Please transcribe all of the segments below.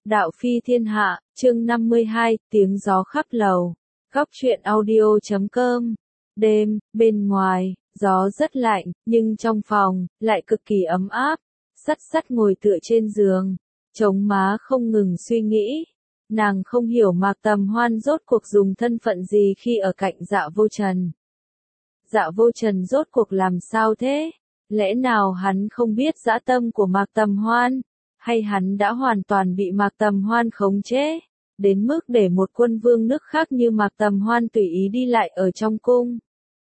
Đạo phi thiên hạ, chương 52, tiếng gió khắp lầu. Góc truyện audio.com. Đêm, bên ngoài, gió rất lạnh, nhưng trong phòng, lại cực kỳ ấm áp. Sắt sắt ngồi tựa trên giường, chống má không ngừng suy nghĩ. Nàng không hiểu Mạc Tầm Hoan rốt cuộc dùng thân phận gì khi ở cạnh Dạ Vô Trần. Dạ Vô Trần rốt cuộc làm sao thế? Lẽ nào hắn không biết dã tâm của Mạc Tầm Hoan? Hay hắn đã hoàn toàn bị Mạc Tầm Hoan khống chế, đến mức để một quân vương nước khác như Mạc Tầm Hoan tùy ý đi lại ở trong cung?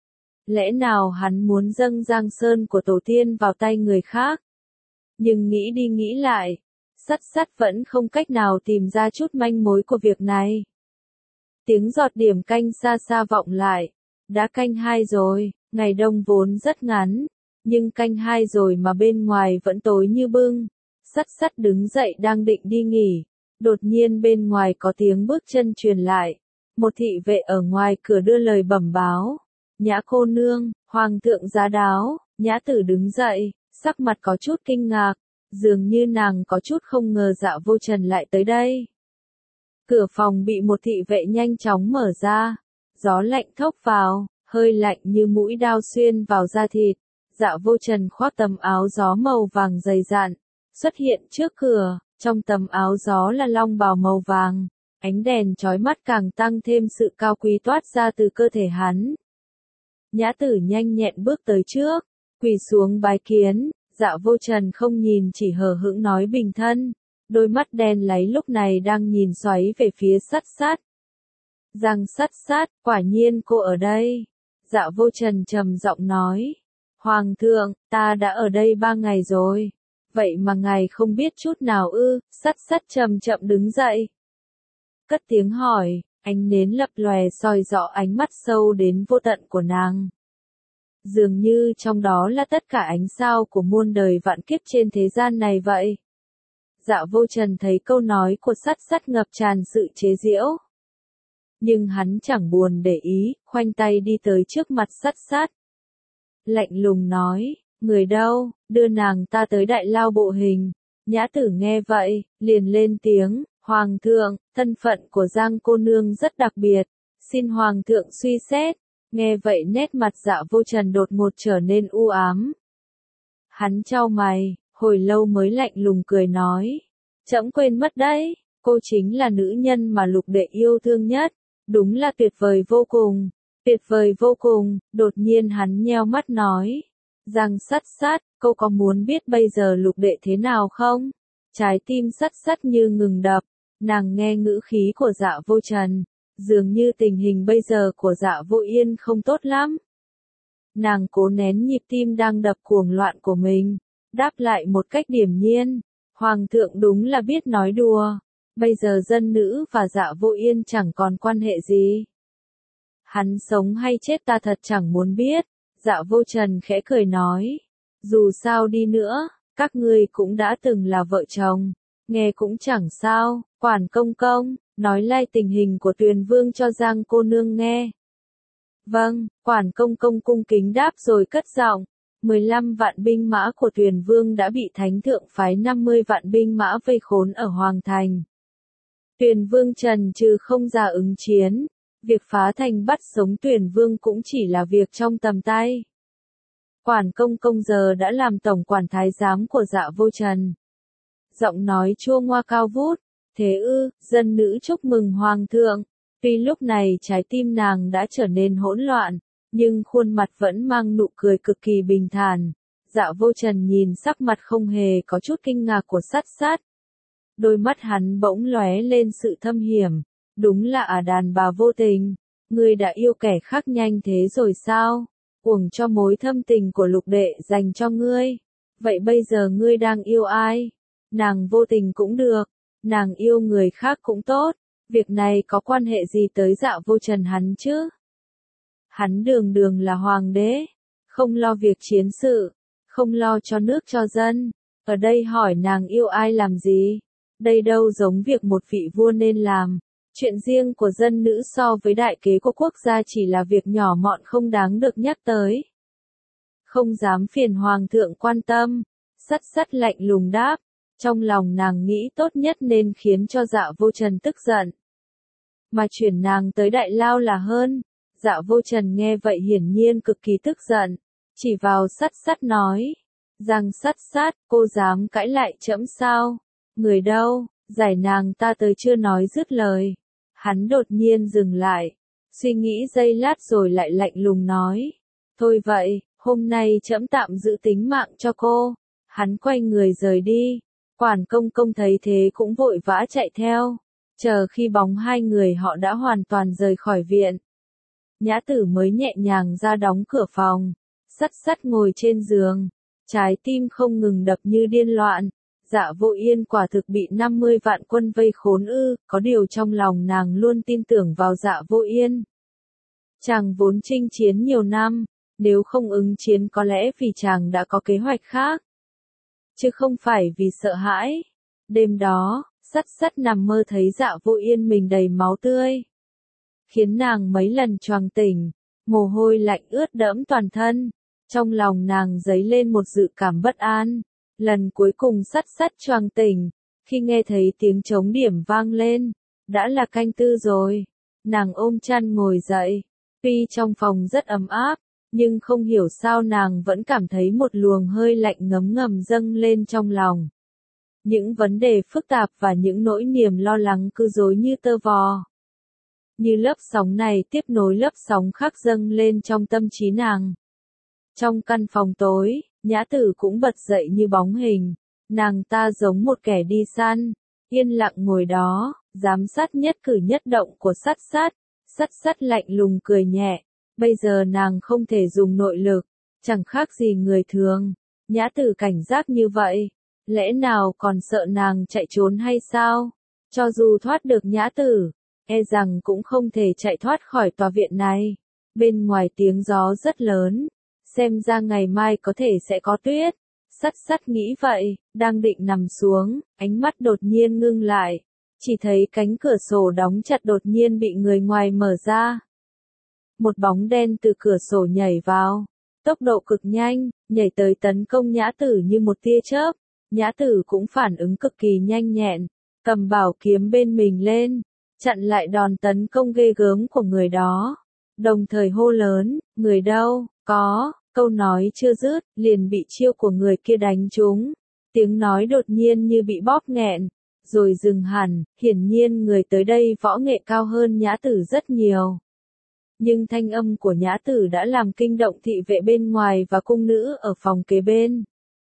Lẽ nào hắn muốn dâng Giang Sơn của tổ tiên vào tay người khác? Nhưng nghĩ đi nghĩ lại, sắt sắt vẫn không cách nào tìm ra chút manh mối của việc này. Tiếng giọt điểm canh xa xa vọng lại, đã canh 2 rồi, ngày đông vốn rất ngắn, nhưng canh 2 rồi mà bên ngoài vẫn tối như bưng. Sắt sắt đứng dậy đang định đi nghỉ, đột nhiên bên ngoài có tiếng bước chân truyền lại. Một thị vệ ở ngoài cửa đưa lời bẩm báo. Nhã cô nương, hoàng thượng giá đáo. Nhã tử đứng dậy, sắc mặt có chút kinh ngạc, dường như nàng có chút không ngờ Dạ Vô Trần lại tới đây. Cửa phòng bị một thị vệ nhanh chóng mở ra, gió lạnh thốc vào, hơi lạnh như mũi đao xuyên vào da thịt. Dạ Vô Trần khoác tấm áo gió màu vàng dày dặn, xuất hiện trước cửa, trong tấm áo gió là long bào màu vàng, ánh đèn chói mắt càng tăng thêm sự cao quý toát ra từ cơ thể hắn. Nhã tử nhanh nhẹn bước tới trước, quỳ xuống bái kiến. Dạ Vô Trần không nhìn chỉ hờ hững nói bình thân, đôi mắt đen láy lúc này đang nhìn xoáy về phía sắt sắt. Giang sắt sắt, quả nhiên cô ở đây. Dạ Vô Trần trầm giọng nói, Hoàng thượng, ta đã ở đây 3 ngày rồi. Vậy mà ngài không biết chút nào ư? Sắt sắt chậm chậm đứng dậy, cất tiếng hỏi, ánh nến lập lòe soi rõ ánh mắt sâu đến vô tận của nàng. Dường như trong đó là tất cả ánh sao của muôn đời vạn kiếp trên thế gian này vậy. Dạ Vô Trần thấy câu nói của sắt sắt ngập tràn sự chế giễu, nhưng hắn chẳng buồn để ý, khoanh tay đi tới trước mặt sắt sắt, lạnh lùng nói, người đâu, đưa nàng ta tới đại lao bộ hình. Nhã tử nghe vậy, liền lên tiếng, Hoàng thượng, thân phận của Giang cô nương rất đặc biệt, xin Hoàng thượng suy xét. Nghe vậy nét mặt Dạ Vô Trần đột ngột trở nên u ám. Hắn chau mày, hồi lâu mới lạnh lùng cười nói, trẫm quên mất đấy, cô chính là nữ nhân mà lục đệ yêu thương nhất, đúng là tuyệt vời vô cùng, tuyệt vời vô cùng. Đột nhiên hắn nheo mắt nói, Giang sắt sắt, cô có muốn biết bây giờ lục đệ thế nào không? Trái tim sắt sắt như ngừng đập, nàng nghe ngữ khí của Dạ Vô Trần, dường như tình hình bây giờ của Dạ Vô Yên không tốt lắm. Nàng cố nén nhịp tim đang đập cuồng loạn của mình, đáp lại một cách điềm nhiên, Hoàng thượng đúng là biết nói đùa, bây giờ dân nữ và Dạ Vô Yên chẳng còn quan hệ gì. Hắn sống hay chết ta thật chẳng muốn biết. Dạ Vô Trần khẽ cười nói, dù sao đi nữa, các ngươi cũng đã từng là vợ chồng, nghe cũng chẳng sao. Quản công công, nói lại tình hình của Tuyền Vương cho Giang cô nương nghe. Vâng, Quản công công cung kính đáp rồi cất giọng, 15 vạn binh mã của Tuyền Vương đã bị Thánh thượng phái 50 vạn binh mã vây khốn ở Hoàng thành. Tuyền Vương trần trừ không ra ứng chiến, việc phá thành bắt sống Tuyền Vương cũng chỉ là việc trong tầm tay. Quản công công giờ đã làm tổng quản thái giám của Dạ Vô Trần. Giọng nói chua ngoa cao vút, thế ư, dân nữ chúc mừng Hoàng thượng. Tuy lúc này trái tim nàng đã trở nên hỗn loạn, nhưng khuôn mặt vẫn mang nụ cười cực kỳ bình thản. Dạ Vô Trần nhìn sắc mặt không hề có chút kinh ngạc của sắt sắt. Đôi mắt hắn bỗng lóe lên sự thâm hiểm, đúng là đàn bà vô tình, ngươi đã yêu kẻ khác nhanh thế rồi sao? Uổng cho mối thâm tình của lục đệ dành cho ngươi. Vậy bây giờ ngươi đang yêu ai? Nàng vô tình cũng được, nàng yêu người khác cũng tốt, việc này có quan hệ gì tới Dạ Vô Trần hắn chứ? Hắn đường đường là hoàng đế, không lo việc chiến sự, không lo cho nước cho dân, ở đây hỏi nàng yêu ai làm gì? Đây đâu giống việc một vị vua nên làm. Chuyện riêng của dân nữ so với đại kế của quốc gia chỉ là việc nhỏ mọn không đáng được nhắc tới. Không dám phiền Hoàng thượng quan tâm. Sắt sắt lạnh lùng đáp, Trong lòng nàng nghĩ tốt nhất nên khiến cho Dạ Vô Trần tức giận, mà chuyển nàng tới Đại Lao là hơn. Dạ Vô Trần nghe vậy hiển nhiên cực kỳ tức giận, chỉ vào Sắt Sắt nói, rằng Sắt Sắt, cô dám cãi lại trẫm sao? Người đâu, giải nàng ta tới. Chưa nói dứt lời, hắn đột nhiên dừng lại, suy nghĩ giây lát rồi lại lạnh lùng nói, thôi vậy, hôm nay trẫm tạm giữ tính mạng cho cô. Hắn quay người rời đi, Quản Công Công thấy thế cũng vội vã chạy theo, chờ khi bóng hai người họ đã hoàn toàn rời khỏi viện. Nhã Tử mới nhẹ nhàng ra đóng cửa phòng. Sắt Sắt ngồi trên giường, trái tim không ngừng đập như điên loạn. Dạ Vô Yên quả thực bị 50 vạn quân vây khốn ư? Có điều trong lòng nàng luôn tin tưởng vào Dạ Vô Yên. Chàng vốn chinh chiến nhiều năm, nếu không ứng chiến có lẽ vì chàng đã có kế hoạch khác, chứ không phải vì sợ hãi. Đêm đó, Sắt Sắt nằm mơ thấy Dạ Vô Yên mình đầy máu tươi, khiến nàng mấy lần choàng tỉnh, mồ hôi lạnh ướt đẫm toàn thân. Trong lòng nàng dấy lên một dự cảm bất an. Lần cuối cùng Sắt Sắt choàng tỉnh, khi nghe thấy tiếng trống điểm vang lên, đã là canh tư rồi. Nàng ôm chăn ngồi dậy, tuy trong phòng rất ấm áp, nhưng không hiểu sao nàng vẫn cảm thấy một luồng hơi lạnh ngấm ngầm dâng lên trong lòng. Những vấn đề phức tạp và những nỗi niềm lo lắng cứ rối như tơ vò. Như lớp sóng này tiếp nối lớp sóng khác dâng lên trong tâm trí nàng. Trong căn phòng tối, Nhã Tử cũng bật dậy như bóng hình. Nàng ta giống một kẻ đi săn, yên lặng ngồi đó, giám sát nhất cử nhất động của Sắt Sắt. Sắt Sắt lạnh lùng cười nhẹ. Bây giờ nàng không thể dùng nội lực, chẳng khác gì người thường. Nhã Tử cảnh giác như vậy, lẽ nào còn sợ nàng chạy trốn hay sao? Cho dù thoát được Nhã Tử, e rằng cũng không thể chạy thoát khỏi tòa viện này. Bên ngoài tiếng gió rất lớn, xem ra ngày mai có thể sẽ có tuyết. Sắt Sắt nghĩ vậy, đang định nằm xuống, ánh mắt đột nhiên ngưng lại, chỉ thấy cánh cửa sổ đóng chặt đột nhiên bị người ngoài mở ra. Một bóng đen từ cửa sổ nhảy vào, tốc độ cực nhanh, nhảy tới tấn công Nhã Tử như một tia chớp. Nhã Tử cũng phản ứng cực kỳ nhanh nhẹn, cầm bảo kiếm bên mình lên, chặn lại đòn tấn công ghê gớm của người đó. Đồng thời hô lớn, người đâu, có, câu nói chưa dứt, liền bị chiêu của người kia đánh trúng. Tiếng nói đột nhiên như bị bóp nghẹn, rồi dừng hẳn, hiển nhiên người tới đây võ nghệ cao hơn Nhã Tử rất nhiều. Nhưng thanh âm của Nhã Tử đã làm kinh động thị vệ bên ngoài và cung nữ ở phòng kế bên.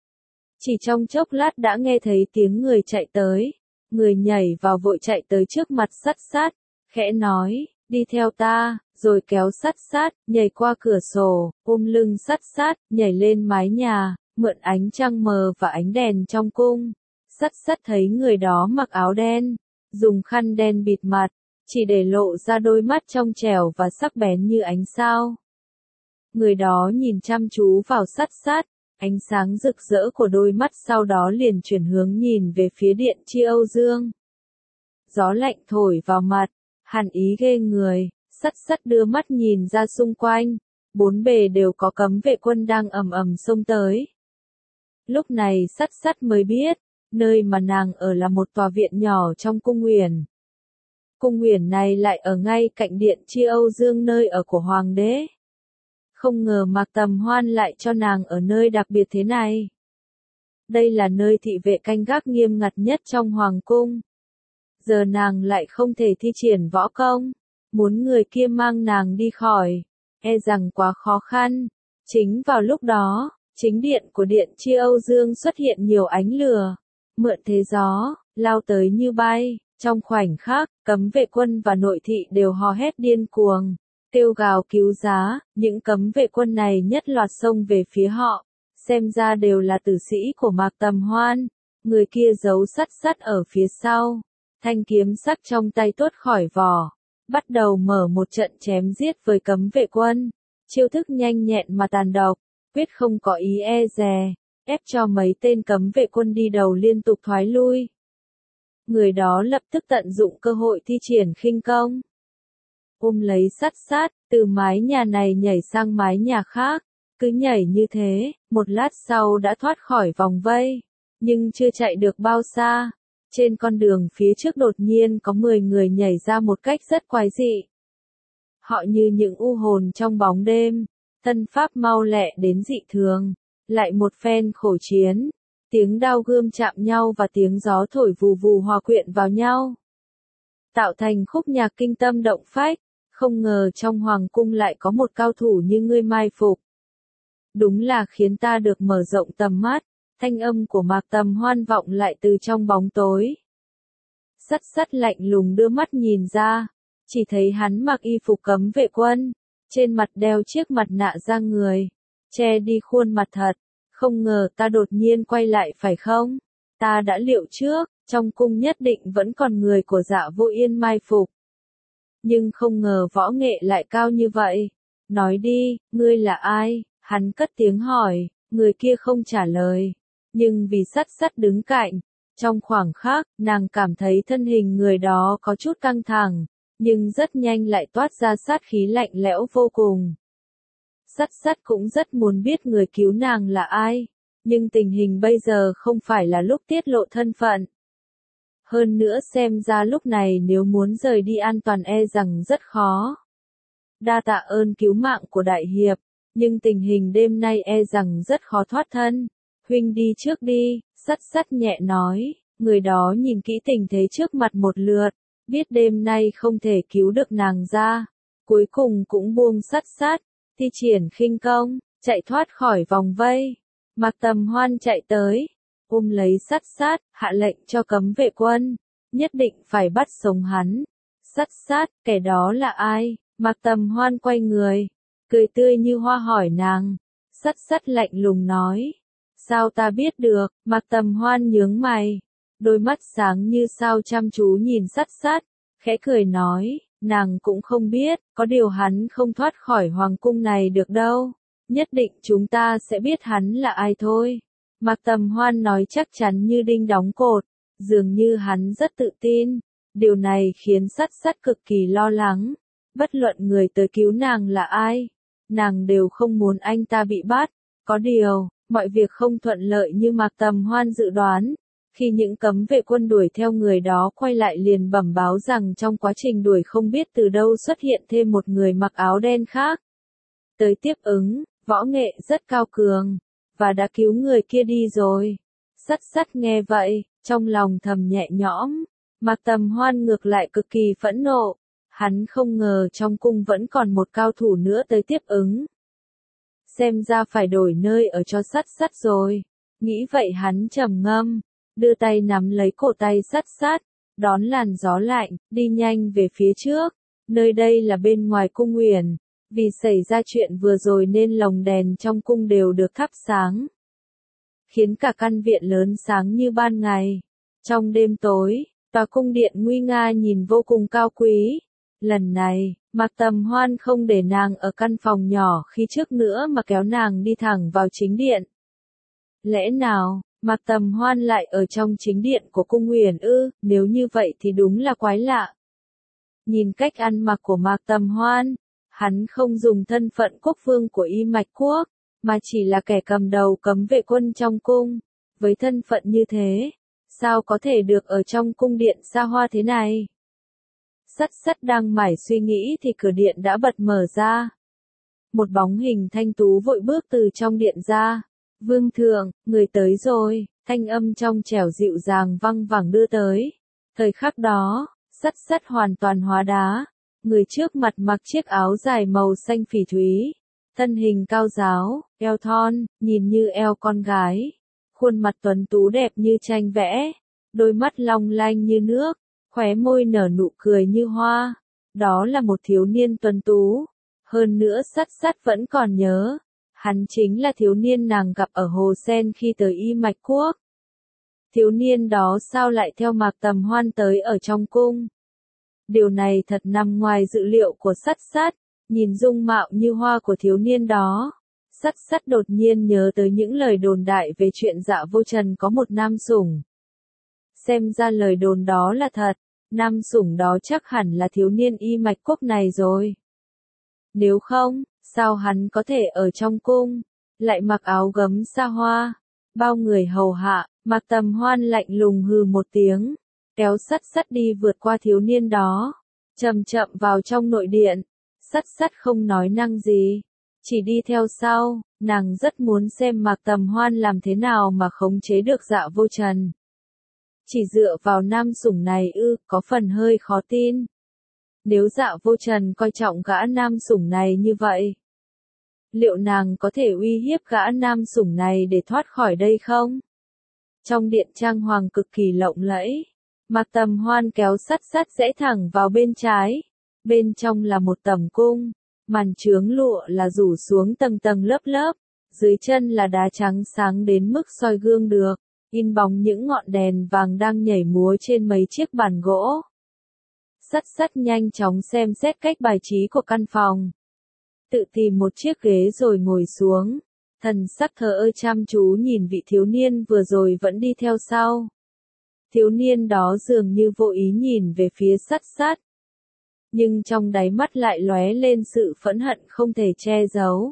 Chỉ trong chốc lát đã nghe thấy tiếng người chạy tới. Người nhảy vào vội chạy tới trước mặt Sắt Sắt, khẽ nói, đi theo ta, rồi kéo Sắt Sắt, nhảy qua cửa sổ, ôm lưng Sắt Sắt, nhảy lên mái nhà, mượn ánh trăng mờ và ánh đèn trong cung. Sắt Sắt thấy người đó mặc áo đen, dùng khăn đen bịt mặt, chỉ để lộ ra đôi mắt trong trẻo và sắc bén như ánh sao. Người đó nhìn chăm chú vào Sắt Sắt, ánh sáng rực rỡ của đôi mắt sau đó liền chuyển hướng nhìn về phía điện Chi Âu Dương. Gió lạnh thổi vào mặt, hàn ý ghê người. Sắt Sắt đưa mắt nhìn ra xung quanh, bốn bề đều có cấm vệ quân đang ầm ầm xông tới. Lúc này Sắt Sắt mới biết, nơi mà nàng ở là một tòa viện nhỏ trong cung uyển. Cung uyển này lại ở ngay cạnh điện Chi Âu Dương, nơi ở của hoàng đế. Không ngờ Mạc Tầm Hoan lại cho nàng ở nơi đặc biệt thế này. Đây là nơi thị vệ canh gác nghiêm ngặt nhất trong hoàng cung. Giờ nàng lại không thể thi triển võ công, muốn người kia mang nàng đi khỏi, e rằng quá khó khăn. Chính vào lúc đó, chính điện của điện Chi Âu Dương xuất hiện nhiều ánh lửa, mượn thế gió, lao tới như bay. Trong khoảnh khắc, cấm vệ quân và nội thị đều hò hét điên cuồng, kêu gào cứu giá. Những cấm vệ quân này nhất loạt xông về phía họ, xem ra đều là tử sĩ của Mạc Tầm Hoan. Người kia giấu Sắt Sắt ở phía sau, thanh kiếm sắc trong tay tuốt khỏi vỏ, bắt đầu mở một trận chém giết với cấm vệ quân. Chiêu thức nhanh nhẹn mà tàn độc, quyết không có ý e dè, ép cho mấy tên cấm vệ quân đi đầu liên tục thoái lui. Người đó lập tức tận dụng cơ hội thi triển khinh công, ôm lấy Sắt Sắt, từ mái nhà này nhảy sang mái nhà khác, cứ nhảy như thế, một lát sau đã thoát khỏi vòng vây. nhưng chưa chạy được bao xa. Trên con đường phía trước đột nhiên có 10 người nhảy ra một cách rất quái dị. Họ như những u hồn trong bóng đêm, thân pháp mau lẹ đến dị thường, lại một phen khổ chiến, tiếng đao gươm chạm nhau và tiếng gió thổi vù vù hòa quyện vào nhau, tạo thành khúc nhạc kinh tâm động phách. Không ngờ trong hoàng cung lại có một cao thủ như ngươi mai phục. Đúng là khiến ta được mở rộng tầm mắt. Thanh âm của Mạc Tầm Hoan vọng lại từ trong bóng tối. Sắt sắt lạnh lùng đưa mắt nhìn ra, chỉ thấy hắn mặc y phục cấm vệ quân, trên mặt đeo chiếc mặt nạ da người, che đi khuôn mặt thật. Không ngờ ta đột nhiên quay lại phải không? Ta đã liệu trước, trong cung nhất định vẫn còn người của Dạ Vô Yên mai phục. Nhưng không ngờ võ nghệ lại cao như vậy. Nói đi, ngươi là ai? Hắn cất tiếng hỏi, người kia không trả lời. Nhưng vì sắt sắt đứng cạnh, trong khoảng khắc, nàng cảm thấy thân hình người đó có chút căng thẳng, nhưng rất nhanh lại toát ra sát khí lạnh lẽo vô cùng. Sắt sắt cũng rất muốn biết người cứu nàng là ai, nhưng tình hình bây giờ không phải là lúc tiết lộ thân phận. Hơn nữa xem ra lúc này nếu muốn rời đi an toàn e rằng rất khó. Đa tạ ơn cứu mạng của đại hiệp, nhưng tình hình đêm nay e rằng rất khó thoát thân. Huynh đi trước đi, sắt sắt nhẹ nói, người đó nhìn kỹ tình thế trước mặt một lượt, biết đêm nay không thể cứu được nàng ra. Cuối cùng cũng buông sắt sắt, thi triển khinh công, chạy thoát khỏi vòng vây. Mạc Tầm Hoan chạy tới, ôm lấy sắt sắt, hạ lệnh cho cấm vệ quân, nhất định phải bắt sống hắn. Sắt sắt, kẻ đó là ai? Mạc Tầm Hoan quay người, cười tươi như hoa hỏi nàng. Sắt sắt lạnh lùng nói, sao ta biết được? Mạc Tầm Hoan nhướng mày, đôi mắt sáng như sao chăm chú nhìn sắt sắt, khẽ cười nói, nàng cũng không biết, có điều hắn không thoát khỏi hoàng cung này được đâu. Nhất định chúng ta sẽ biết hắn là ai thôi. Mạc Tầm Hoan nói chắc chắn như đinh đóng cột, dường như hắn rất tự tin. Điều này khiến sắt sắt cực kỳ lo lắng. Bất luận người tới cứu nàng là ai, nàng đều không muốn anh ta bị bắt. Có điều, mọi việc không thuận lợi như Mạc Tầm Hoan dự đoán. Khi những cấm vệ quân đuổi theo người đó quay lại liền bẩm báo rằng trong quá trình đuổi không biết từ đâu xuất hiện thêm một người mặc áo đen khác. Tới tiếp ứng, võ nghệ rất cao cường, và đã cứu người kia đi rồi. Sắt sắt nghe vậy, trong lòng thầm nhẹ nhõm. Mạc Tầm Hoan ngược lại cực kỳ phẫn nộ. Hắn không ngờ trong cung vẫn còn một cao thủ nữa tới tiếp ứng. Xem ra phải đổi nơi ở cho sắt sắt rồi. Nghĩ vậy hắn trầm ngâm, đưa tay nắm lấy cổ tay sắt sắt, đón làn gió lạnh, đi nhanh về phía trước. Nơi đây là bên ngoài cung uyển. Vì xảy ra chuyện vừa rồi nên lồng đèn trong cung đều được thắp sáng, khiến cả căn viện lớn sáng như ban ngày. Trong đêm tối, tòa cung điện nguy nga nhìn vô cùng cao quý. Lần này, Mạc Tầm Hoan không để nàng ở căn phòng nhỏ khi trước nữa mà kéo nàng đi thẳng vào chính điện. Lẽ nào, Mạc Tầm Hoan lại ở trong chính điện của cung uyển ư? Nếu như vậy thì đúng là quái lạ. Nhìn cách ăn mặc của Mạc Tầm Hoan, hắn không dùng thân phận quốc vương của Y Mạch Quốc, mà chỉ là kẻ cầm đầu cấm vệ quân trong cung. Với thân phận như thế, sao có thể được ở trong cung điện xa hoa thế này? Sắt sắt đang mải suy nghĩ thì cửa điện đã bật mở ra. Một bóng hình thanh tú vội bước từ trong điện ra. Vương thượng, người tới rồi, thanh âm trong trẻo dịu dàng văng vẳng đưa tới. Thời khắc đó, sắt sắt hoàn toàn hóa đá. Người trước mặt mặc chiếc áo dài màu xanh phỉ thúy, thân hình cao ráo, eo thon, nhìn như eo con gái, khuôn mặt tuấn tú đẹp như tranh vẽ, đôi mắt long lanh như nước, khóe môi nở nụ cười như hoa. Đó là một thiếu niên tuấn tú. Hơn nữa sắt sắt vẫn còn nhớ, hắn chính là thiếu niên nàng gặp ở Hồ Sen khi tới Y Mạch Quốc. Thiếu niên đó sao lại theo Mạc Tầm Hoan tới ở trong cung? Điều này thật nằm ngoài dự liệu của sắt sắt, nhìn dung mạo như hoa của thiếu niên đó. Sắt sắt đột nhiên nhớ tới những lời đồn đại về chuyện Dạ Vô Trần có một nam sủng. Xem ra lời đồn đó là thật, nam sủng đó chắc hẳn là thiếu niên Y Mạch Quốc này rồi. Nếu không, sao hắn có thể ở trong cung, lại mặc áo gấm xa hoa? bao người hầu hạ, Mạc Tầm Hoan lạnh lùng hừ một tiếng, kéo sắt sắt đi vượt qua thiếu niên đó, chậm chậm vào trong nội điện. Sắt sắt không nói năng gì, chỉ đi theo sau, nàng rất muốn xem Mạc Tầm Hoan làm thế nào mà khống chế được Dạ Vô Trần. Chỉ dựa vào nam sủng này có phần hơi khó tin. Nếu Dạ Vô Trần coi trọng gã nam sủng này như vậy, liệu nàng có thể uy hiếp gã nam sủng này để thoát khỏi đây không? Trong điện trang hoàng cực kỳ lộng lẫy, Mạc Tầm Hoan kéo sắt sắt rẽ thẳng vào bên trái. Bên trong là một tầm cung, màn chướng lụa là rủ xuống tầng tầng lớp lớp, dưới chân là đá trắng sáng đến mức soi gương được, in bóng những ngọn đèn vàng đang nhảy múa trên mấy chiếc bàn gỗ. Sắt sắt nhanh chóng xem xét cách bài trí của căn phòng. Tự tìm một chiếc ghế rồi ngồi xuống, thần sắc thờ ơ chăm chú nhìn vị thiếu niên vừa rồi vẫn đi theo sau. Thiếu niên đó dường như vô ý nhìn về phía sắt sắt, nhưng trong đáy mắt lại lóe lên sự phẫn hận không thể che giấu.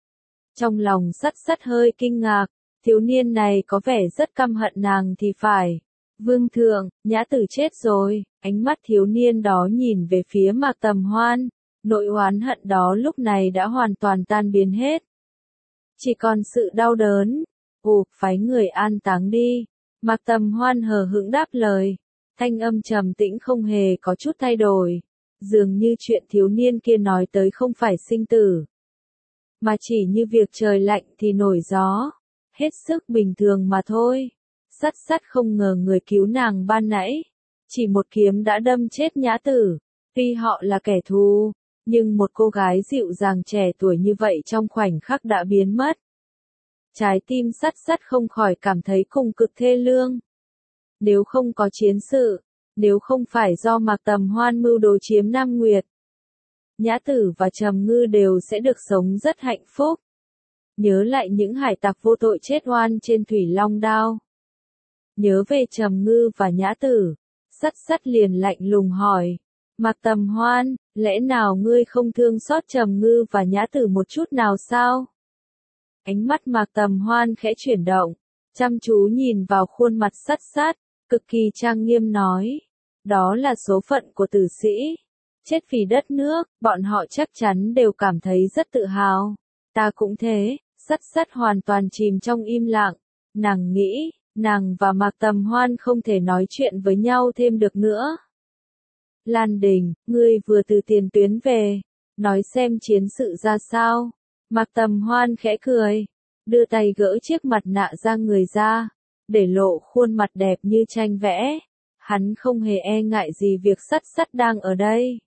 Trong lòng sắt sắt hơi kinh ngạc, thiếu niên này có vẻ rất căm hận nàng thì phải. Vương thượng, Nhã Tử chết rồi, ánh mắt thiếu niên đó nhìn về phía Mạc Tầm Hoan, nỗi oán hận đó lúc này đã hoàn toàn tan biến hết. Chỉ còn sự đau đớn. Phái người an táng đi. Mạc Tầm Hoan hờ hững đáp lời, thanh âm trầm tĩnh không hề có chút thay đổi. Dường như chuyện thiếu niên kia nói tới không phải sinh tử, mà chỉ như việc trời lạnh thì nổi gió, hết sức bình thường mà thôi. Sắt sắt không ngờ người cứu nàng ban nãy, chỉ một kiếm đã đâm chết Nhã Tử. Tuy họ là kẻ thù, nhưng một cô gái dịu dàng trẻ tuổi như vậy trong khoảnh khắc đã biến mất. Trái tim sắt sắt không khỏi cảm thấy cùng cực thê lương. Nếu không có chiến sự, nếu không phải do Mạc Tầm Hoan mưu đồ chiếm Nam Nguyệt, Nhã Tử và Trầm Ngư đều sẽ được sống rất hạnh phúc. Nhớ lại những hải tặc vô tội chết oan trên Thủy Long Đao. Nhớ về Trầm Ngư và Nhã Tử, sắt sắt liền lạnh lùng hỏi, Mạc Tầm Hoan, lẽ nào ngươi không thương xót Trầm Ngư và Nhã Tử một chút nào sao? Ánh mắt Mạc Tầm Hoan khẽ chuyển động, chăm chú nhìn vào khuôn mặt sắt sắt, cực kỳ trang nghiêm nói, đó là số phận của tử sĩ. Chết vì đất nước, bọn họ chắc chắn đều cảm thấy rất tự hào. Ta cũng thế. Sắt sắt hoàn toàn chìm trong im lặng. Nàng nghĩ, nàng và Mạc Tầm Hoan không thể nói chuyện với nhau thêm được nữa. Lan Đình, ngươi vừa từ tiền tuyến về, nói xem chiến sự ra sao. Mạc Tầm Hoan khẽ cười, đưa tay gỡ chiếc mặt nạ ra người ra, để lộ khuôn mặt đẹp như tranh vẽ. Hắn không hề e ngại gì việc sắt sắt đang ở đây.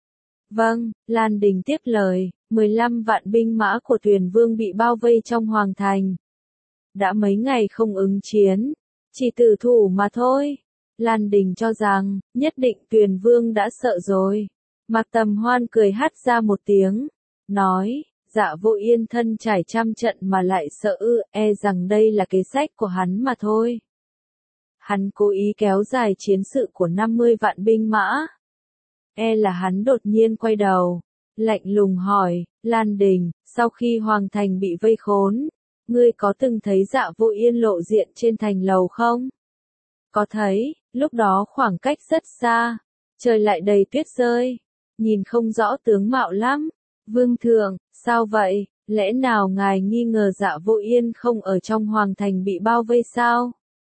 Vâng, Lan Đình tiếp lời, 15 vạn binh mã của Tuyền Vương bị bao vây trong hoàng thành. Đã mấy ngày không ứng chiến, chỉ tử thủ mà thôi. Lan Đình cho rằng, nhất định Tuyền Vương đã sợ rồi. Mạc Tầm Hoan cười hắt ra một tiếng, nói, Dạ Vô Yên thân trải trăm trận mà lại sợ e rằng đây là kế sách của hắn mà thôi. Hắn cố ý kéo dài chiến sự của 50 vạn binh mã. E là hắn đột nhiên quay đầu, lạnh lùng hỏi, Lan Đình, sau khi hoàng thành bị vây khốn, ngươi có từng thấy Dạ Vô Yên lộ diện trên thành lầu không? Có thấy, lúc đó khoảng cách rất xa, trời lại đầy tuyết rơi, nhìn không rõ tướng mạo lắm. Vương thượng, sao vậy, lẽ nào ngài nghi ngờ Dạ Vô Yên không ở trong hoàng thành bị bao vây sao?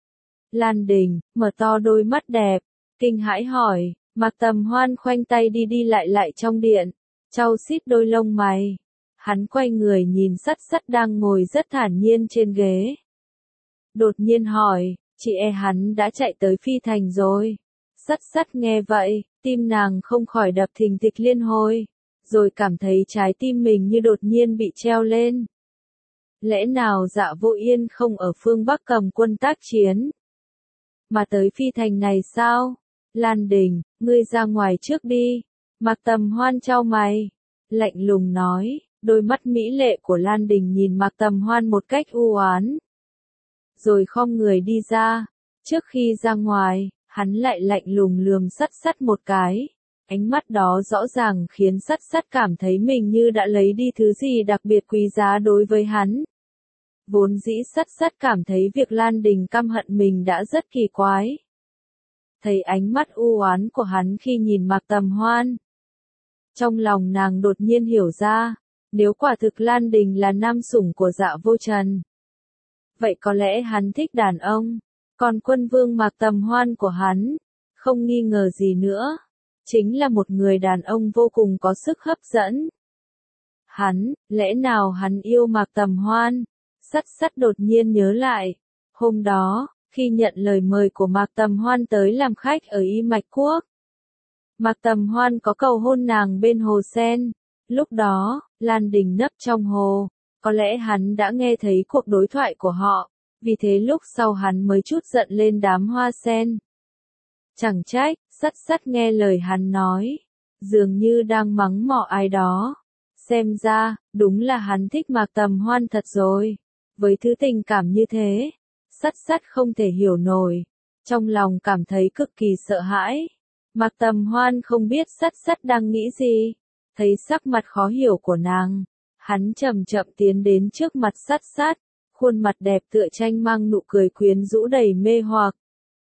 Lan Đình, mở to đôi mắt đẹp, kinh hãi hỏi. Mạc Tầm Hoan khoanh tay đi đi lại trong điện, chau xít đôi lông mày. Hắn quay người nhìn sắt sắt đang ngồi rất thản nhiên trên ghế. Đột nhiên hỏi, chị e hắn đã chạy tới Phi Thành rồi. Sắt sắt nghe vậy, tim nàng không khỏi đập thình thịch liên hồi, rồi cảm thấy trái tim mình như đột nhiên bị treo lên. Lẽ nào Dạ Vô Yên không ở phương Bắc cầm quân tác chiến, mà tới Phi Thành này sao? Lan Đình, ngươi ra ngoài trước đi. Mạc Tầm Hoan chau mày, lạnh lùng nói, đôi mắt mỹ lệ của Lan Đình nhìn Mạc Tầm Hoan một cách u oán. Rồi khom người đi ra. Trước khi ra ngoài, hắn lại lạnh lùng lườm sắt sắt một cái. Ánh mắt đó rõ ràng khiến sắt sắt cảm thấy mình như đã lấy đi thứ gì đặc biệt quý giá đối với hắn. Vốn dĩ Sắt Sắt cảm thấy việc Lan Đình căm hận mình đã rất kỳ quái. Thấy ánh mắt u oán của hắn khi nhìn Mạc Tầm Hoan. Trong lòng nàng đột nhiên hiểu ra, nếu quả thực Lan Đình là nam sủng của Dạ Vô Trần. Vậy có lẽ hắn thích đàn ông, còn quân vương Mạc Tầm Hoan của hắn, không nghi ngờ gì nữa, chính là một người đàn ông vô cùng có sức hấp dẫn. Lẽ nào hắn yêu Mạc Tầm Hoan? Sắt Sắt đột nhiên nhớ lại, hôm đó, khi nhận lời mời của Mạc Tầm Hoan tới làm khách ở Y Mạch Quốc. Mạc Tầm Hoan có cầu hôn nàng bên hồ sen, lúc đó, Lan Đình nấp trong hồ, có lẽ hắn đã nghe thấy cuộc đối thoại của họ, vì thế lúc sau hắn mới chút giận lên đám hoa sen. Chẳng trách, Sắt Sắt nghe lời hắn nói, dường như đang mắng mỏ ai đó. Xem ra, đúng là hắn thích Mạc Tầm Hoan thật rồi. Với thứ tình cảm như thế, Sắt Sắt không thể hiểu nổi, trong lòng cảm thấy cực kỳ sợ hãi. Mạc Tầm Hoan không biết Sắt Sắt đang nghĩ gì, thấy sắc mặt khó hiểu của nàng, hắn chậm chậm tiến đến trước mặt Sắt Sắt, khuôn mặt đẹp tựa tranh mang nụ cười quyến rũ đầy mê hoặc.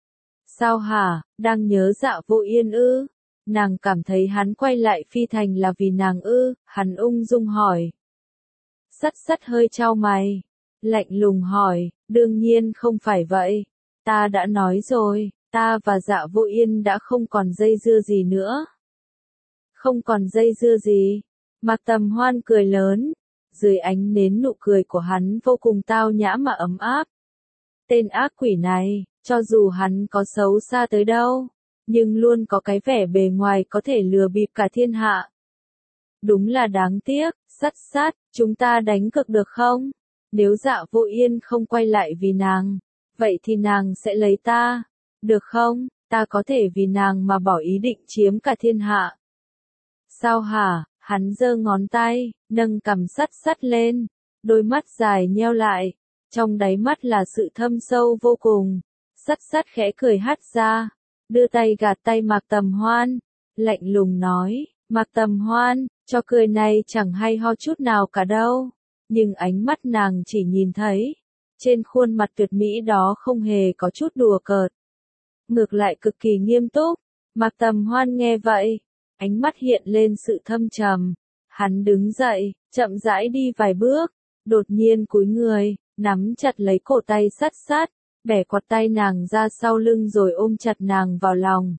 Sao hả, đang nhớ Dạ Vô Yên ư? Nàng cảm thấy hắn quay lại Phi Thành là vì nàng ư? Hắn ung dung hỏi. Sắt Sắt hơi chau mày, lạnh lùng hỏi, đương nhiên không phải vậy. Ta đã nói rồi, ta và Dạ Vô Yên đã không còn dây dưa gì nữa. Không còn dây dưa gì? Mạc Tầm Hoan cười lớn, dưới ánh nến nụ cười của hắn vô cùng tao nhã mà ấm áp. Tên ác quỷ này, cho dù hắn có xấu xa tới đâu, nhưng luôn có cái vẻ bề ngoài có thể lừa bịp cả thiên hạ. Đúng là đáng tiếc, Sắt Sắt, chúng ta đánh cược được không? Nếu Dạ Vô Yên không quay lại vì nàng, vậy thì nàng sẽ lấy ta, được không? Ta có thể vì nàng mà bỏ ý định chiếm cả thiên hạ. Sao hả? Hắn giơ ngón tay, nâng cằm Sắt Sắt lên, đôi mắt dài nheo lại, trong đáy mắt là sự thâm sâu vô cùng. Sắt Sắt khẽ cười hắt ra, đưa tay gạt tay Mạc Tầm Hoan, lạnh lùng nói, Mạc Tầm Hoan, trò cười này chẳng hay ho chút nào cả đâu, nhưng ánh mắt nàng chỉ nhìn thấy, trên khuôn mặt tuyệt mỹ đó không hề có chút đùa cợt, ngược lại cực kỳ nghiêm túc. Mạc Tầm Hoan nghe vậy, ánh mắt hiện lên sự thâm trầm, hắn đứng dậy, chậm rãi đi vài bước, đột nhiên cúi người, nắm chặt lấy cổ tay Sắt Sắt, bẻ quạt tay nàng ra sau lưng rồi ôm chặt nàng vào lòng.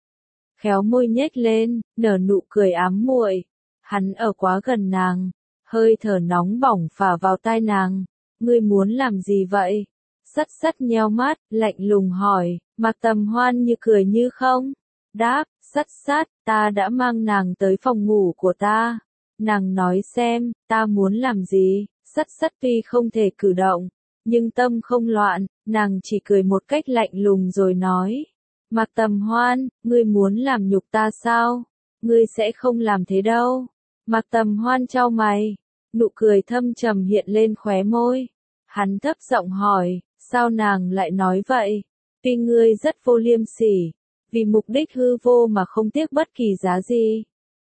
Khéo môi nhếch lên, nở nụ cười ám muội. Hắn ở quá gần nàng, hơi thở nóng bỏng phả vào tai nàng. Ngươi muốn làm gì vậy? Sắt Sắt nheo mắt, lạnh lùng hỏi. Mạc Tầm Hoan như cười như không. Đáp, Sắt Sắt, ta đã mang nàng tới phòng ngủ của ta. Nàng nói xem, ta muốn làm gì? Sắt Sắt tuy không thể cử động, nhưng tâm không loạn, nàng chỉ cười một cách lạnh lùng rồi nói. Mạc Tầm Hoan, ngươi muốn làm nhục ta sao? Ngươi sẽ không làm thế đâu. Mạc Tầm Hoan chau mày, nụ cười thâm trầm hiện lên khóe môi. Hắn thấp giọng hỏi, sao nàng lại nói vậy? Tuy ngươi rất vô liêm sỉ, vì mục đích hư vô mà không tiếc bất kỳ giá gì.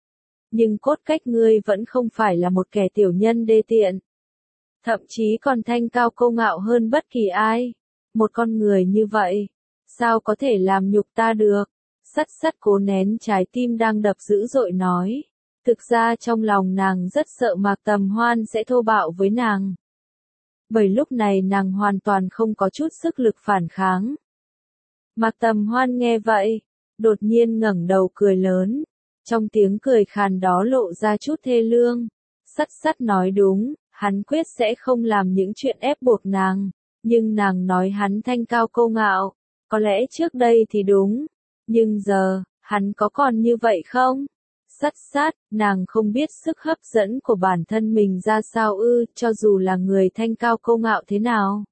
Nhưng cốt cách ngươi vẫn không phải là một kẻ tiểu nhân đê tiện. Thậm chí còn thanh cao câu ngạo hơn bất kỳ ai. Một con người như vậy, sao có thể làm nhục ta được? Sắt Sắt cố nén trái tim đang đập dữ dội nói. Thực ra trong lòng nàng rất sợ Mạc Tầm Hoan sẽ thô bạo với nàng. Bởi lúc này nàng hoàn toàn không có chút sức lực phản kháng. Mạc Tầm Hoan nghe vậy, đột nhiên ngẩng đầu cười lớn. Trong tiếng cười khàn đó lộ ra chút thê lương. Sắt Sắt nói đúng, hắn quyết sẽ không làm những chuyện ép buộc nàng. Nhưng nàng nói hắn thanh cao câu ngạo. Có lẽ trước đây thì đúng. Nhưng giờ, hắn có còn như vậy không? Sắt Sắt, nàng không biết sức hấp dẫn của bản thân mình ra sao ư, cho dù là người thanh cao câu ngạo thế nào.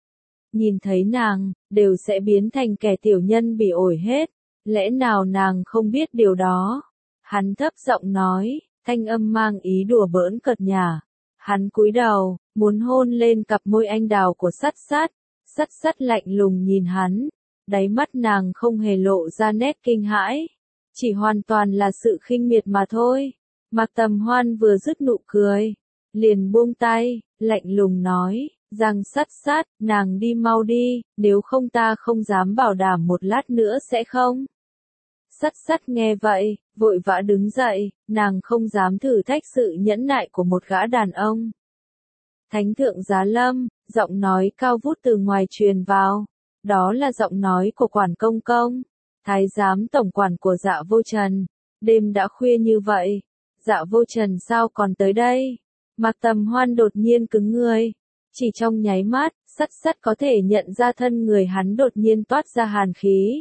Nhìn thấy nàng, đều sẽ biến thành kẻ tiểu nhân bị ổi hết. Lẽ nào nàng không biết điều đó? Hắn thấp giọng nói, thanh âm mang ý đùa bỡn cợt nhả. Hắn cúi đầu, muốn hôn lên cặp môi anh đào của Sắt Sắt. Sắt Sắt lạnh lùng nhìn hắn, đáy mắt nàng không hề lộ ra nét kinh hãi, chỉ hoàn toàn là sự khinh miệt mà thôi. Mạc Tầm Hoan vừa dứt nụ cười, liền buông tay, lạnh lùng nói, Giang Sắt Sắt, nàng đi mau đi, nếu không ta không dám bảo đảm một lát nữa sẽ không. Sắt Sắt nghe vậy, vội vã đứng dậy, nàng không dám thử thách sự nhẫn nại của một gã đàn ông. Thánh thượng giá lâm, giọng nói cao vút từ ngoài truyền vào. Đó là giọng nói của quản công công, thái giám tổng quản của Dạ Vô Trần. Đêm đã khuya như vậy, Dạ Vô Trần sao còn tới đây? Mạc Tầm Hoan đột nhiên cứng người. Chỉ trong nháy mắt, Sắt Sắt có thể nhận ra thân người hắn đột nhiên toát ra hàn khí.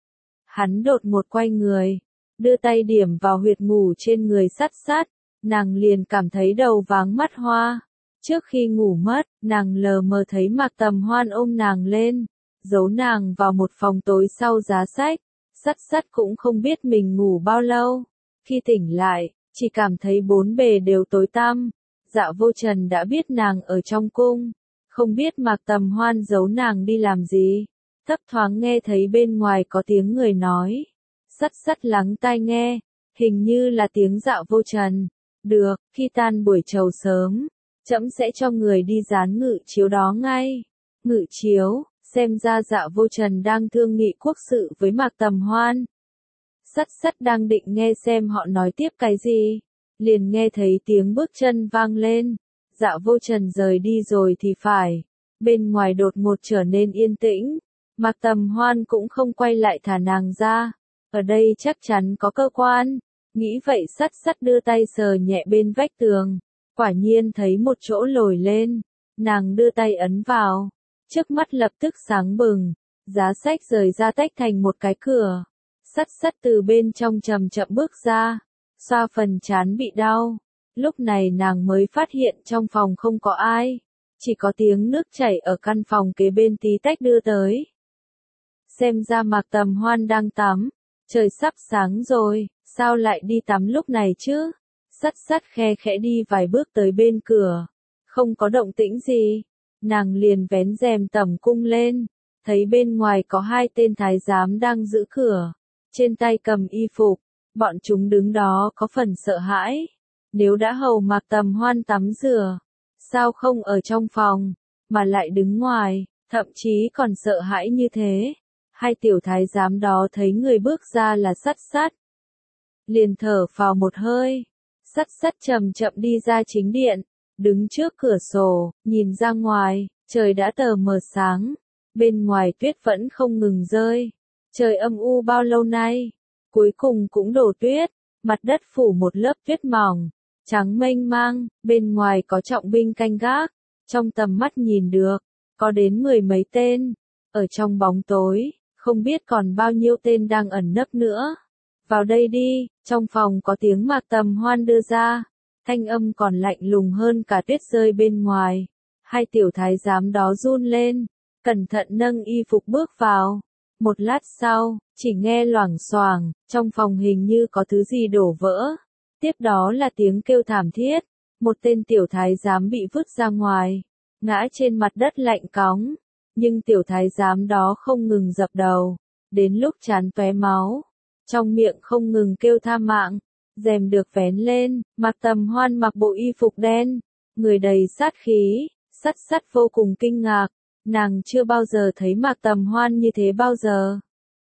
Hắn đột ngột quay người, đưa tay điểm vào huyệt ngủ trên người Sắt Sắt, nàng liền cảm thấy đầu váng mắt hoa. Trước khi ngủ mất, nàng lờ mờ thấy Mạc Tầm Hoan ôm nàng lên, giấu nàng vào một phòng tối sau giá sách. Sắt Sắt cũng không biết mình ngủ bao lâu. Khi tỉnh lại, chỉ cảm thấy bốn bề đều tối tăm. Dạ Vô Trần đã biết nàng ở trong cung, không biết Mạc Tầm Hoan giấu nàng đi làm gì. Thấp thoáng nghe thấy bên ngoài có tiếng người nói. Sắt Sắt lắng tai nghe, hình như là tiếng Dạ Vô Trần. Được, khi tan buổi trầu sớm, trẫm sẽ cho người đi dán ngự chiếu đó ngay. Ngự chiếu, xem ra Dạ Vô Trần đang thương nghị quốc sự với Mạc Tầm Hoan. Sắt Sắt đang định nghe xem họ nói tiếp cái gì, liền nghe thấy tiếng bước chân vang lên. Dạ Vô Trần rời đi rồi thì phải. Bên ngoài đột ngột trở nên yên tĩnh. Mạc Tầm Hoan cũng không quay lại thả nàng ra. Ở đây chắc chắn có cơ quan. Nghĩ vậy Sắt Sắt đưa tay sờ nhẹ bên vách tường. Quả nhiên thấy một chỗ lồi lên. Nàng đưa tay ấn vào. Trước mắt lập tức sáng bừng. Giá sách rời ra tách thành một cái cửa. Sắt Sắt từ bên trong chậm chậm bước ra. Xoa phần trán bị đau. Lúc này nàng mới phát hiện trong phòng không có ai. Chỉ có tiếng nước chảy ở căn phòng kế bên tí tách đưa tới. Xem ra Mạc Tầm Hoan đang tắm. Trời sắp sáng rồi, sao lại đi tắm lúc này chứ? Sắt Sắt khe khẽ đi vài bước tới bên cửa. Không có động tĩnh gì. Nàng liền vén rèm tẩm cung lên. Thấy bên ngoài có hai tên thái giám đang giữ cửa. Trên tay cầm y phục. Bọn chúng đứng đó có phần sợ hãi. Nếu đã hầu Mạc Tầm Hoan tắm rửa, sao không ở trong phòng, mà lại đứng ngoài, thậm chí còn sợ hãi như thế. Hai tiểu thái giám đó thấy người bước ra là Sắt Sắt, liền thở phào một hơi. Sắt Sắt chậm chậm đi ra chính điện, đứng trước cửa sổ, nhìn ra ngoài, trời đã tờ mờ sáng, bên ngoài tuyết vẫn không ngừng rơi. Trời âm u bao lâu nay, cuối cùng cũng đổ tuyết, mặt đất phủ một lớp tuyết mỏng, trắng mênh mang, bên ngoài có trọng binh canh gác, trong tầm mắt nhìn được, có đến 10 mấy tên, ở trong bóng tối, không biết còn bao nhiêu tên đang ẩn nấp nữa. Vào đây đi, trong phòng có tiếng Mạc Tầm Hoan đưa ra, thanh âm còn lạnh lùng hơn cả tuyết rơi bên ngoài. Hai tiểu thái giám đó run lên, cẩn thận nâng y phục bước vào. Một lát sau, chỉ nghe loảng xoảng, trong phòng hình như có thứ gì đổ vỡ. Tiếp đó là tiếng kêu thảm thiết, một tên tiểu thái giám bị vứt ra ngoài, ngã trên mặt đất lạnh cóng, nhưng tiểu thái giám đó không ngừng dập đầu, đến lúc trán tóe máu, trong miệng không ngừng kêu tha mạng. Rèm được vén lên, Mạc Tầm Hoan mặc bộ y phục đen, người đầy sát khí. Sắt Sắt vô cùng kinh ngạc, nàng chưa bao giờ thấy Mạc Tầm Hoan như thế bao giờ.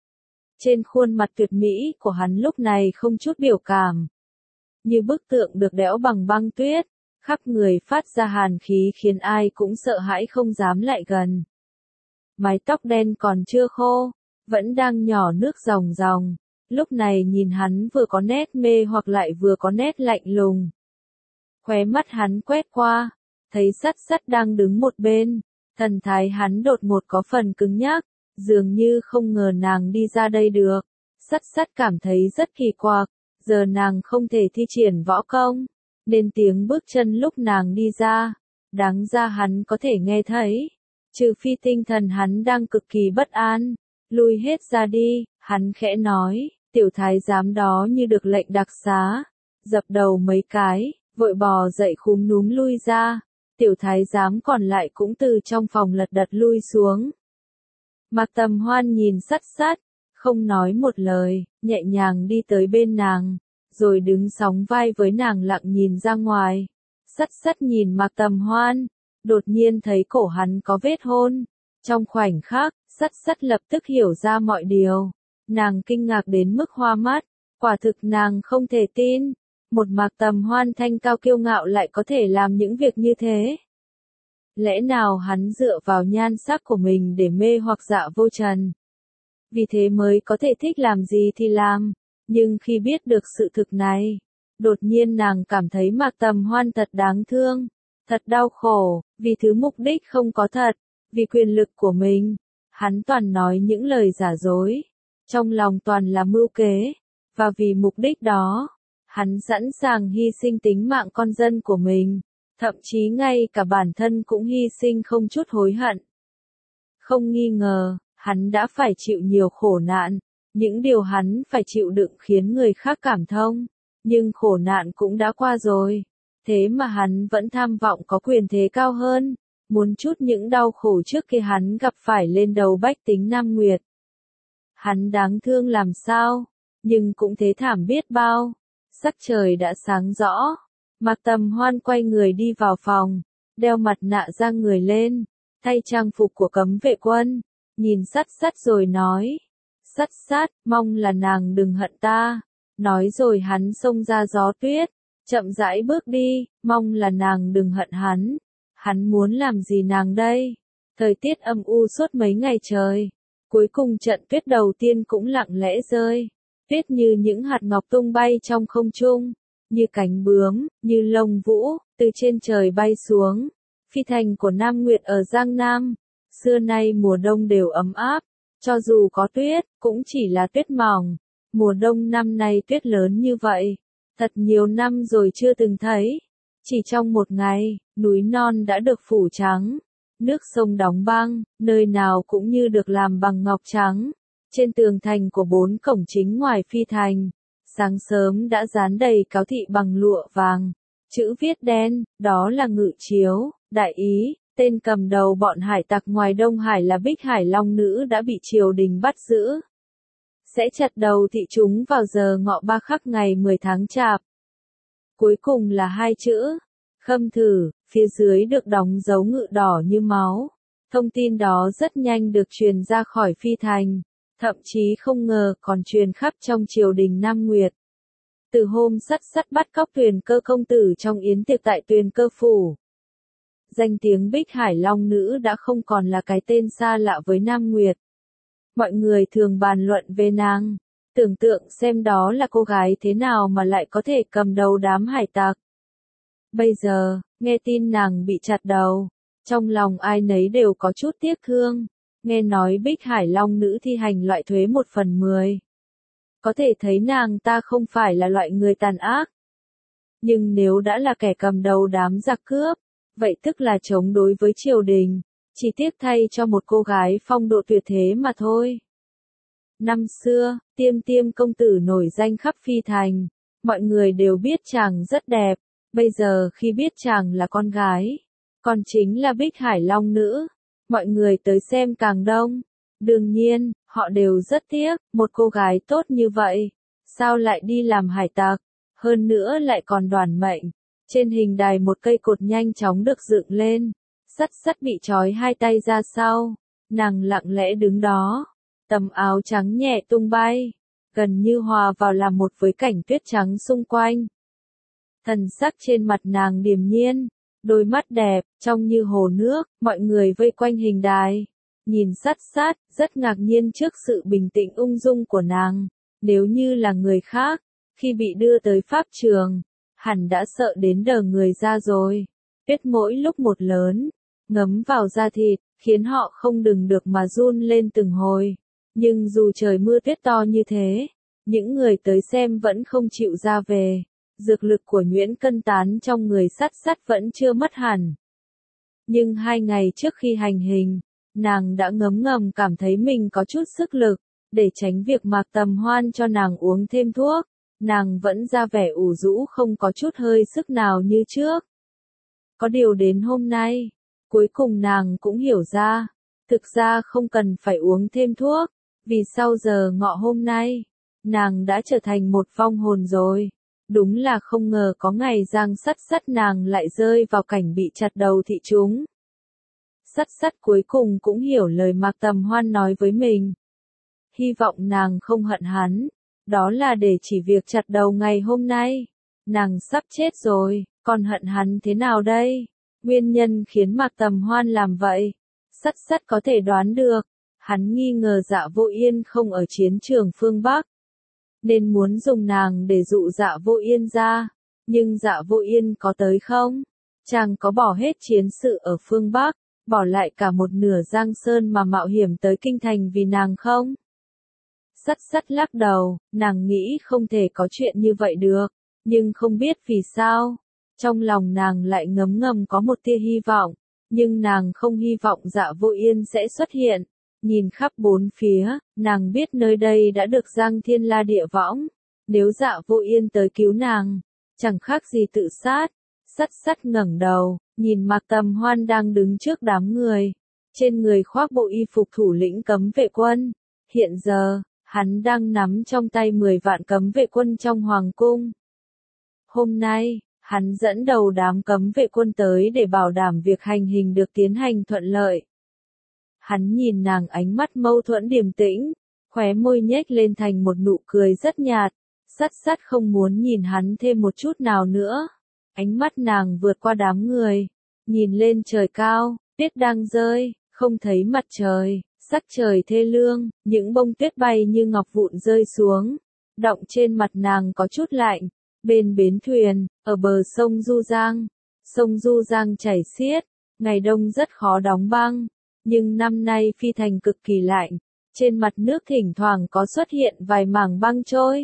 Trên khuôn mặt tuyệt mỹ của hắn lúc này không chút biểu cảm, như bức tượng được đẽo bằng băng tuyết, khắp người phát ra hàn khí khiến ai cũng sợ hãi không dám lại gần. Mái tóc đen còn chưa khô, vẫn đang nhỏ nước ròng ròng, lúc này nhìn hắn vừa có nét mê hoặc lại vừa có nét lạnh lùng. Khóe mắt hắn quét qua, thấy Sắt Sắt đang đứng một bên, thần thái hắn đột ngột có phần cứng nhắc, dường như không ngờ nàng đi ra đây được. Sắt Sắt cảm thấy rất kỳ quặc, giờ nàng không thể thi triển võ công, nên tiếng bước chân lúc nàng đi ra, đáng ra hắn có thể nghe thấy, trừ phi tinh thần hắn đang cực kỳ bất an. Lui hết ra đi, hắn khẽ nói, tiểu thái giám đó như được lệnh đặc xá, dập đầu mấy cái, vội bò dậy khúm núm lui ra. Tiểu thái giám còn lại cũng từ trong phòng lật đật lui xuống. Mạc Tầm Hoan nhìn Sắt Sắt, không nói một lời, nhẹ nhàng đi tới bên nàng, rồi đứng sóng vai với nàng lặng nhìn ra ngoài. Sắt Sắt nhìn Mạc Tầm Hoan, đột nhiên thấy cổ hắn có vết hôn. Trong khoảnh khắc, Sắt Sắt lập tức hiểu ra mọi điều. Nàng kinh ngạc đến mức hoa mắt, quả thực nàng không thể tin. Một Mạc Tầm Hoan thanh cao kiêu ngạo lại có thể làm những việc như thế. Lẽ nào hắn dựa vào nhan sắc của mình để mê hoặc Dạ Vô Trần? Vì thế mới có thể thích làm gì thì làm. Nhưng khi biết được sự thực này, đột nhiên nàng cảm thấy Mạc Tầm Hoan thật đáng thương, thật đau khổ, vì thứ mục đích không có thật, vì quyền lực của mình. Hắn toàn nói những lời giả dối, trong lòng toàn là mưu kế, và vì mục đích đó, hắn sẵn sàng hy sinh tính mạng con dân của mình, thậm chí ngay cả bản thân cũng hy sinh không chút hối hận. Không nghi ngờ, hắn đã phải chịu nhiều khổ nạn, những điều hắn phải chịu đựng khiến người khác cảm thông, nhưng khổ nạn cũng đã qua rồi, thế mà hắn vẫn tham vọng có quyền thế cao hơn, muốn trút những đau khổ trước khi hắn gặp phải lên đầu bách tính Nam Nguyệt. Hắn đáng thương làm sao, nhưng cũng thế thảm biết bao. Sắc trời đã sáng rõ, Mạc Tầm Hoan quay người đi vào phòng, đeo mặt nạ ra người lên, thay trang phục của cấm vệ quân, nhìn Sắt Sắt rồi nói, Sắt Sắt, mong là nàng đừng hận ta. Nói rồi hắn xông ra gió tuyết, chậm rãi bước đi, mong là nàng đừng hận hắn. Hắn muốn làm gì nàng đây? Thời tiết âm u suốt mấy ngày trời, cuối cùng trận tuyết đầu tiên cũng lặng lẽ rơi. Tuyết như những hạt ngọc tung bay trong không trung, như cánh bướm, như lông vũ, từ trên trời bay xuống. Phi thành của Nam Nguyệt ở Giang Nam, xưa nay mùa đông đều ấm áp, cho dù có tuyết, cũng chỉ là tuyết mỏng. Mùa đông năm nay tuyết lớn như vậy, thật nhiều năm rồi chưa từng thấy. Chỉ trong một ngày, núi non đã được phủ trắng, nước sông đóng băng, nơi nào cũng như được làm bằng ngọc trắng. Trên tường thành của 4 cổng chính ngoài phi thành, sáng sớm đã dán đầy cáo thị bằng lụa vàng, chữ viết đen, đó là Ngự Chiếu, đại ý, tên cầm đầu bọn hải tặc ngoài Đông Hải là Bích Hải Long Nữ đã bị triều đình bắt giữ. Sẽ chặt đầu thị chúng vào giờ ngọ 3 khắc ngày 10 tháng Chạp. Cuối cùng là 2 chữ, Khâm Thử, phía dưới được đóng dấu ngự đỏ như máu. Thông tin đó rất nhanh được truyền ra khỏi phi thành, thậm chí không ngờ còn truyền khắp trong triều đình Nam Nguyệt. Từ hôm Sắt Sắt bắt cóc Tuyền Cơ công tử trong yến tiệc tại Tuyền Cơ phủ, danh tiếng Bích Hải Long Nữ đã không còn là cái tên xa lạ với Nam Nguyệt. Mọi người thường bàn luận về nàng, tưởng tượng xem đó là cô gái thế nào mà lại có thể cầm đầu đám hải tặc. Bây giờ, nghe tin nàng bị chặt đầu, trong lòng ai nấy đều có chút tiếc thương. Nghe nói Bích Hải Long Nữ thi hành loại thuế 1/10. Có thể thấy nàng ta không phải là loại người tàn ác. Nhưng nếu đã là kẻ cầm đầu đám giặc cướp, vậy tức là chống đối với triều đình, chỉ tiếc thay cho một cô gái phong độ tuyệt thế mà thôi. Năm xưa, Tiêm Tiêm công tử nổi danh khắp phi thành, mọi người đều biết chàng rất đẹp, bây giờ khi biết chàng là con gái, còn chính là Bích Hải Long Nữ, mọi người tới xem càng đông. Đương nhiên, họ đều rất tiếc, một cô gái tốt như vậy, sao lại đi làm hải tặc, hơn nữa lại còn đoản mệnh. Trên hình đài một cây cột nhanh chóng được dựng lên, Sắt Sắt bị trói 2 tay ra sau, nàng lặng lẽ đứng đó, tấm áo trắng nhẹ tung bay, gần như hòa vào làm một với cảnh tuyết trắng xung quanh. Thần sắc trên mặt nàng điềm nhiên, đôi mắt đẹp, trong như hồ nước, mọi người vây quanh hình đài, nhìn Sắt Sắt, rất ngạc nhiên trước sự bình tĩnh ung dung của nàng. Nếu như là người khác, khi bị đưa tới pháp trường, hẳn đã sợ đến đờ người ra rồi. Tuyết mỗi lúc một lớn, ngấm vào da thịt, khiến họ không đừng được mà run lên từng hồi. Nhưng dù trời mưa tuyết to như thế, những người tới xem vẫn không chịu ra về. Dược lực của nhuyễn cân tán trong người Sắt Sắt vẫn chưa mất hẳn. Nhưng 2 ngày trước khi hành hình, nàng đã ngấm ngầm cảm thấy mình có chút sức lực, để tránh việc Mạc Tầm Hoan cho nàng uống thêm thuốc, nàng vẫn ra vẻ ủ rũ không có chút hơi sức nào như trước. Có điều đến hôm nay, cuối cùng nàng cũng hiểu ra, thực ra không cần phải uống thêm thuốc, vì sau giờ ngọ hôm nay, nàng đã trở thành một vong hồn rồi. Đúng là không ngờ có ngày Giang Sắt Sắt nàng lại rơi vào cảnh bị chặt đầu thị chúng. Sắt Sắt cuối cùng cũng hiểu lời Mạc Tầm Hoan nói với mình. Hy vọng nàng không hận hắn, đó là để chỉ việc chặt đầu ngày hôm nay. Nàng sắp chết rồi, còn hận hắn thế nào đây? Nguyên nhân khiến Mạc Tầm Hoan làm vậy, Sắt Sắt có thể đoán được. Hắn nghi ngờ Dạ Vô Yên không ở chiến trường phương Bắc, nên muốn dùng nàng để dụ Dạ Vô Yên ra. Nhưng Dạ Vô Yên có tới không? Chàng có bỏ hết chiến sự ở phương Bắc, bỏ lại cả một nửa Giang Sơn mà mạo hiểm tới kinh thành vì nàng không? Sắt Sắt lắc đầu, nàng nghĩ không thể có chuyện như vậy được, nhưng không biết vì sao. Trong lòng nàng lại ngấm ngầm có một tia hy vọng, nhưng nàng không hy vọng Dạ Vô Yên sẽ xuất hiện. Nhìn khắp bốn phía, nàng biết nơi đây đã được Giang Thiên La địa võng. Nếu Dạ Vô Yên tới cứu nàng, chẳng khác gì tự sát. Sắt Sắt ngẩng đầu, nhìn Mạc Tầm Hoan đang đứng trước đám người. Trên người khoác bộ y phục thủ lĩnh cấm vệ quân. Hiện giờ, hắn đang nắm trong tay 10 vạn cấm vệ quân trong hoàng cung. Hôm nay, hắn dẫn đầu đám cấm vệ quân tới để bảo đảm việc hành hình được tiến hành thuận lợi. Hắn nhìn nàng ánh mắt mâu thuẫn điềm tĩnh, khóe môi nhếch lên thành một nụ cười rất nhạt. Sắt Sắt không muốn nhìn hắn thêm một chút nào nữa. Ánh mắt nàng vượt qua đám người, nhìn lên trời cao, tuyết đang rơi, không thấy mặt trời, sắc trời thê lương, những bông tuyết bay như ngọc vụn rơi xuống, đọng trên mặt nàng có chút lạnh. Bên bến thuyền, ở bờ sông Du Giang chảy xiết, ngày đông rất khó đóng băng, nhưng năm nay phi thành cực kỳ lạnh, trên mặt nước thỉnh thoảng có xuất hiện vài mảng băng trôi.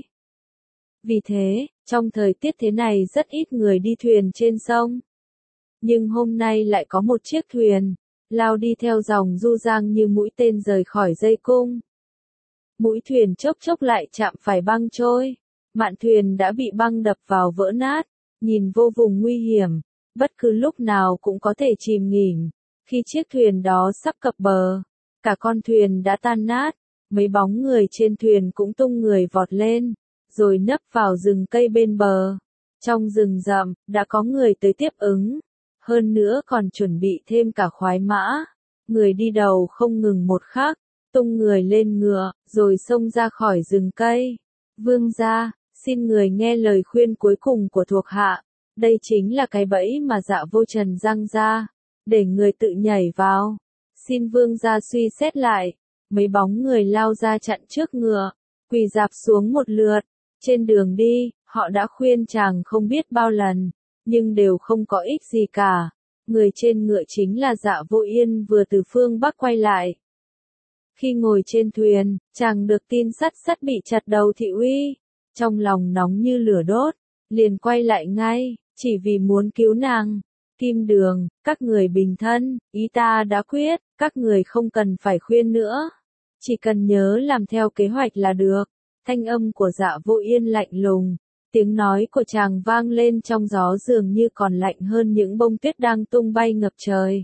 Vì thế, trong thời tiết thế này rất ít người đi thuyền trên sông. Nhưng hôm nay lại có một chiếc thuyền, lao đi theo dòng Du Giang như mũi tên rời khỏi dây cung. Mũi thuyền chốc chốc lại chạm phải băng trôi, mạn thuyền đã bị băng đập vào vỡ nát, nhìn vô cùng nguy hiểm, bất cứ lúc nào cũng có thể chìm nghỉm. Khi chiếc thuyền đó sắp cập bờ, cả con thuyền đã tan nát, mấy bóng người trên thuyền cũng tung người vọt lên, rồi nấp vào rừng cây bên bờ. Trong rừng rậm, đã có người tới tiếp ứng, hơn nữa còn chuẩn bị thêm cả khoái mã. Người đi đầu không ngừng một khắc, tung người lên ngựa, rồi xông ra khỏi rừng cây. Vương gia, xin người nghe lời khuyên cuối cùng của thuộc hạ, đây chính là cái bẫy mà Dạ Vô Trần giăng ra, để người tự nhảy vào. Xin vương gia suy xét lại. Mấy bóng người lao ra chặn trước ngựa, quỳ rạp xuống một lượt. Trên đường đi, họ đã khuyên chàng không biết bao lần, nhưng đều không có ích gì cả. Người trên ngựa chính là Dạ Vô Yên vừa từ phương Bắc quay lại. Khi ngồi trên thuyền, chàng được tin Sắt Sắt bị chặt đầu thị uy. Trong lòng nóng như lửa đốt, liền quay lại ngay, chỉ vì muốn cứu nàng. Kim Đường, các người bình thân, ý ta đã quyết, các người không cần phải khuyên nữa. Chỉ cần nhớ làm theo kế hoạch là được. Thanh âm của Dạ Vô Yên lạnh lùng, tiếng nói của chàng vang lên trong gió dường như còn lạnh hơn những bông tuyết đang tung bay ngập trời.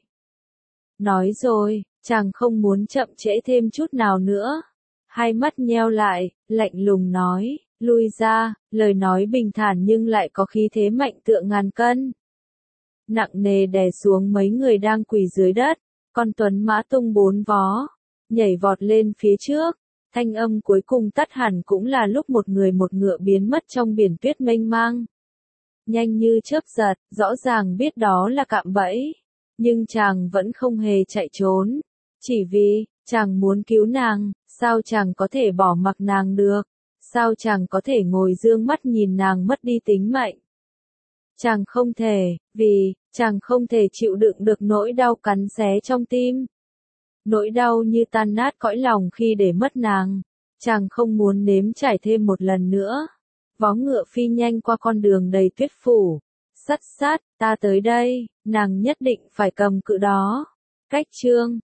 Nói rồi, chàng không muốn chậm trễ thêm chút nào nữa. Hai mắt nheo lại, lạnh lùng nói, lui ra, lời nói bình thản nhưng lại có khí thế mạnh tựa ngàn cân. Nặng nề đè xuống mấy người đang quỳ dưới đất, con tuấn mã tung bốn vó, nhảy vọt lên phía trước. Thanh âm cuối cùng tắt hẳn cũng là lúc một người một ngựa biến mất trong biển tuyết mênh mang. Nhanh như chớp giật, rõ ràng biết đó là cạm bẫy, nhưng chàng vẫn không hề chạy trốn, chỉ vì chàng muốn cứu nàng. Sao chàng có thể bỏ mặc nàng được? Sao chàng có thể ngồi dương mắt nhìn nàng mất đi tính mệnh? Chàng không thể, vì chàng không thể chịu đựng được nỗi đau cắn xé trong tim. Nỗi đau như tan nát cõi lòng khi để mất nàng. Chàng không muốn nếm trải thêm một lần nữa. Vó ngựa phi nhanh qua con đường đầy tuyết phủ. Sắt Sắt, ta tới đây, nàng nhất định phải cầm cự đó. Cách chương